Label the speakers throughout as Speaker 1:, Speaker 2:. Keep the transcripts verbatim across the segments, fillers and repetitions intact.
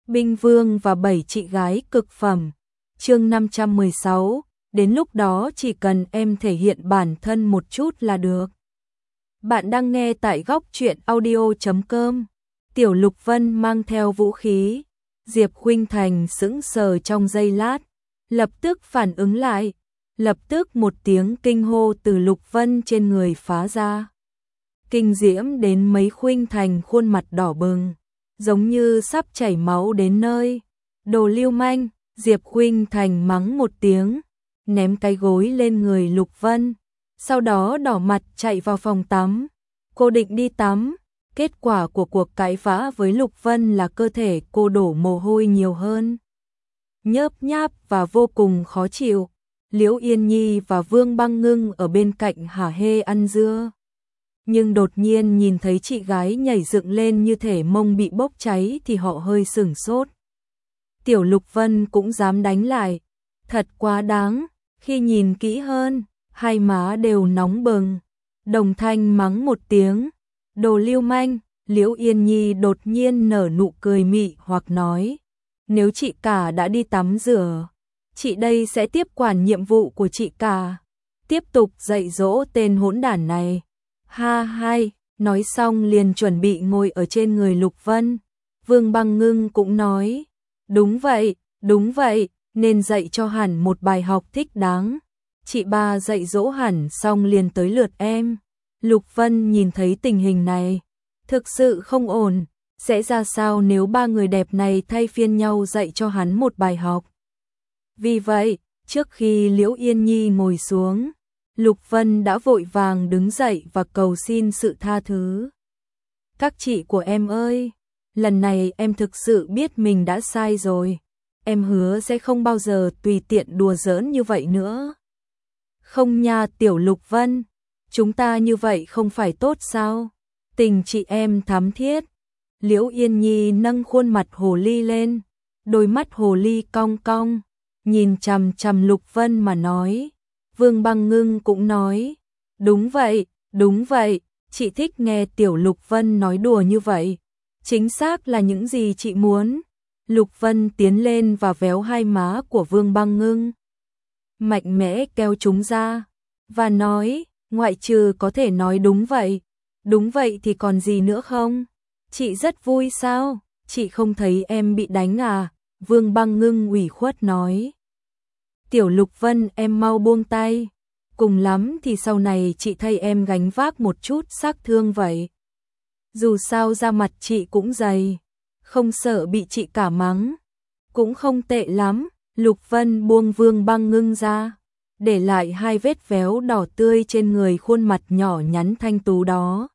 Speaker 1: Binh Vương và bảy chị gái cực phẩm. Chương năm trăm mười sáu, đến lúc đó chỉ cần em thể hiện bản thân một chút là được. Bạn đang nghe tại góc truyện audio chấm com. Tiểu Lục Vân mang theo vũ khí. Diệp Khuynh Thành sững sờ trong giây lát, lập tức phản ứng lại, lập tức một tiếng kinh hô từ Lục Vân trên người phá ra. Kinh diễm đến mấy Khuynh Thành khuôn mặt đỏ bừng, giống như sắp chảy máu đến nơi. Đồ lưu manh, Diệp Khuynh Thành mắng một tiếng, ném cái gối lên người Lục Vân, sau đó đỏ mặt chạy vào phòng tắm. Cô định đi tắm, kết quả của cuộc cãi vã với Lục Vân là cơ thể cô đổ mồ hôi nhiều hơn, nhớp nháp và vô cùng khó chịu. Liễu Yên Nhi và Vương Băng Ngưng ở bên cạnh hả hê ăn dưa, nhưng đột nhiên nhìn thấy chị gái nhảy dựng lên như thể mông bị bốc cháy thì họ hơi sửng sốt. Tiểu Lục Vân cũng dám đánh lại, thật quá đáng. Khi nhìn kỹ hơn, hai má đều nóng bừng. Đồng thanh mắng một tiếng, đồ lưu manh. Liễu Yên Nhi đột nhiên nở nụ cười mị hoặc nói, nếu chị cả đã đi tắm rửa, chị đây sẽ tiếp quản nhiệm vụ của chị cả, tiếp tục dạy dỗ tên hỗn đản này. Ha hai, nói xong liền chuẩn bị ngồi ở trên người Lục Vân. Vương Băng Ngưng cũng nói, đúng vậy, đúng vậy, nên dạy cho hẳn một bài học thích đáng. Chị ba dạy dỗ hẳn xong liền tới lượt em. Lục Vân nhìn thấy tình hình này, thực sự không ổn, sẽ ra sao nếu ba người đẹp này thay phiên nhau dạy cho hắn một bài học. Vì vậy, trước khi Liễu Yên Nhi ngồi xuống, Lục Vân đã vội vàng đứng dậy và cầu xin sự tha thứ. Các chị của em ơi, lần này em thực sự biết mình đã sai rồi. Em hứa sẽ không bao giờ tùy tiện đùa giỡn như vậy nữa. Không nha Tiểu Lục Vân, chúng ta như vậy không phải tốt sao? Tình chị em thắm thiết. Liễu Yên Nhi nâng khuôn mặt hồ ly lên, đôi mắt hồ ly cong cong, nhìn chằm chằm Lục Vân mà nói. Vương Băng Ngưng cũng nói, đúng vậy, đúng vậy, chị thích nghe Tiểu Lục Vân nói đùa như vậy. Chính xác là những gì chị muốn. Lục Vân tiến lên và véo hai má của Vương Băng Ngưng, mạnh mẽ kéo chúng ra, và nói, ngoại trừ có thể nói đúng vậy, đúng vậy thì còn gì nữa không? Chị rất vui sao? Chị không thấy em bị đánh à? Vương Băng Ngưng ủy khuất nói. Tiểu Lục Vân em mau buông tay, cùng lắm thì sau này chị thay em gánh vác một chút xác thương vậy. Dù sao da mặt chị cũng dày, không sợ bị chị cả mắng, cũng không tệ lắm. Lục Vân buông Vương Băng Ngưng ra, để lại hai vết véo đỏ tươi trên người khuôn mặt nhỏ nhắn thanh tú đó.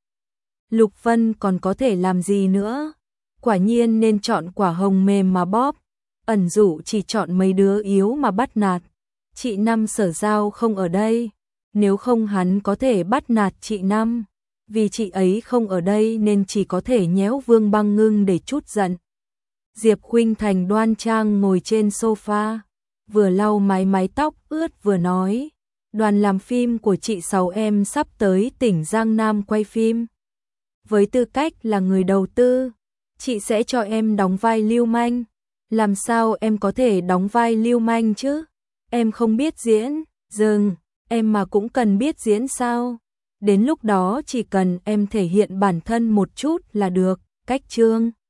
Speaker 1: Lục Vân còn có thể làm gì nữa? Quả nhiên nên chọn quả hồng mềm mà bóp. Ẩn Dụ chỉ chọn mấy đứa yếu mà bắt nạt. Chị Năm Sở Giao không ở đây, nếu không hắn có thể bắt nạt chị Năm. Vì chị ấy không ở đây nên chỉ có thể nhéo Vương Băng Ngưng để trút giận. Diệp Khuynh Thành đoan trang ngồi trên sofa, vừa lau mái mái tóc ướt vừa nói, đoàn làm phim của chị Sáu em sắp tới tỉnh Giang Nam quay phim. Với tư cách là người đầu tư, chị sẽ cho em đóng vai lưu manh. Làm sao em có thể đóng vai lưu manh chứ? Em không biết diễn. Dừng, em mà cũng cần biết diễn sao? Đến lúc đó chỉ cần em thể hiện bản thân một chút là được. Cách chương